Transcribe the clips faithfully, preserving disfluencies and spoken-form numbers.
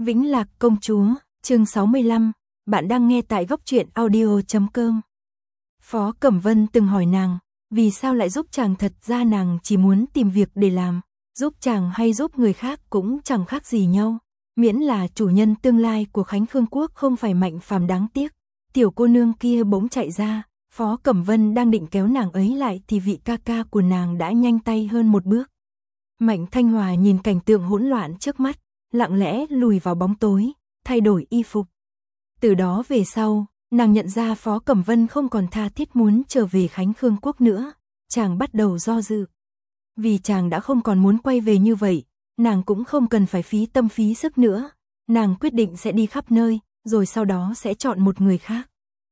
Vĩnh Lạc công chúa, chương sáu mươi lăm, bạn đang nghe tại góc truyện audio chấm com. Phó Cẩm Vân từng hỏi nàng, vì sao lại giúp chàng, thật ra nàng chỉ muốn tìm việc để làm, giúp chàng hay giúp người khác cũng chẳng khác gì nhau, miễn là chủ nhân tương lai của Khánh Khương Quốc không phải Mạnh Phàm đáng tiếc. Tiểu cô nương kia bỗng chạy ra, Phó Cẩm Vân đang định kéo nàng ấy lại thì vị ca ca của nàng đã nhanh tay hơn một bước. Mạnh Thanh Hòa nhìn cảnh tượng hỗn loạn trước mắt, lặng lẽ lùi vào bóng tối, thay đổi y phục. Từ đó về sau, nàng nhận ra Phó Cẩm Vân không còn tha thiết muốn trở về Khánh Khương Quốc nữa, chàng bắt đầu do dự. Vì chàng đã không còn muốn quay về như vậy, nàng cũng không cần phải phí tâm phí sức nữa, nàng quyết định sẽ đi khắp nơi, rồi sau đó sẽ chọn một người khác.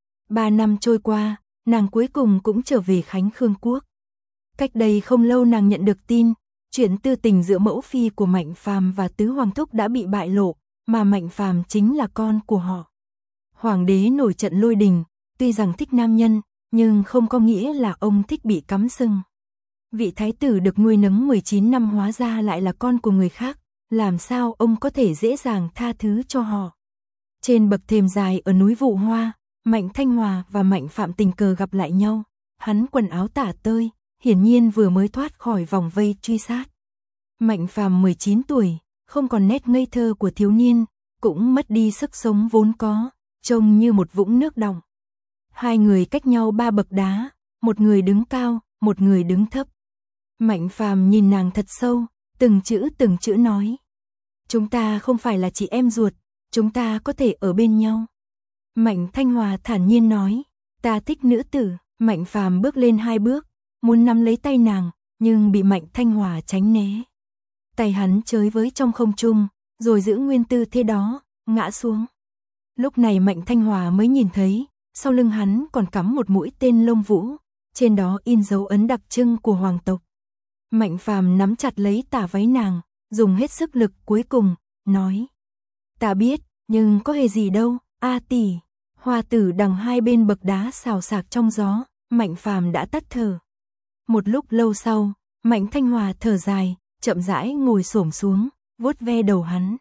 Ba năm trôi qua, nàng cuối cùng cũng trở về Khánh Khương Quốc. Cách đây không lâu nàng nhận được tin, chuyện tư tình giữa mẫu phi của Mạnh Phàm và tứ hoàng thúc đã bị bại lộ, mà Mạnh Phàm chính là con của họ. Hoàng đế nổi trận lôi đình, tuy rằng thích nam nhân, nhưng không có nghĩa là ông thích bị cắm sừng. Vị thái tử được nuôi nấng mười chín năm hóa ra lại là con của người khác, làm sao ông có thể dễ dàng tha thứ cho họ. Trên bậc thềm dài ở núi Vụ Hoa, Mạnh Thanh Hòa và Mạnh Phạm tình cờ gặp lại nhau, hắn quần áo tả tơi, hiển nhiên vừa mới thoát khỏi vòng vây truy sát. Mạnh Phàm mười chín tuổi, không còn nét ngây thơ của thiếu niên, cũng mất đi sức sống vốn có, trông như một vũng nước đọng. Hai người cách nhau ba bậc đá, một người đứng cao, một người đứng thấp. Mạnh Phàm nhìn nàng thật sâu, từng chữ từng chữ nói: "Chúng ta không phải là chị em ruột, chúng ta có thể ở bên nhau." Mạnh Thanh Hòa thản nhiên nói: "Ta thích nữ tử." Mạnh Phàm bước lên hai bước, muốn nắm lấy tay nàng, nhưng bị Mạnh Thanh Hòa tránh né. Tay hắn chới với trong không trung, rồi giữ nguyên tư thế đó, ngã xuống. Lúc này Mạnh Thanh Hòa mới nhìn thấy, sau lưng hắn còn cắm một mũi tên lông vũ, trên đó in dấu ấn đặc trưng của hoàng tộc. Mạnh Phàm nắm chặt lấy tà váy nàng, dùng hết sức lực cuối cùng, nói: "Ta biết, nhưng có hề gì đâu, a tỷ." Hoa tử đằng hai bên bậc đá xào xạc trong gió, Mạnh Phàm đã tắt thở. Một lúc lâu sau, Mạnh Thanh Hòa thở dài, chậm rãi ngồi xổm xuống, vuốt ve đầu hắn.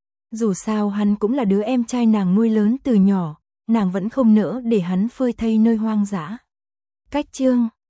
Dù sao hắn cũng là đứa em trai nàng nuôi lớn từ nhỏ, nàng vẫn không nỡ để hắn phơi thây nơi hoang dã. Cách chương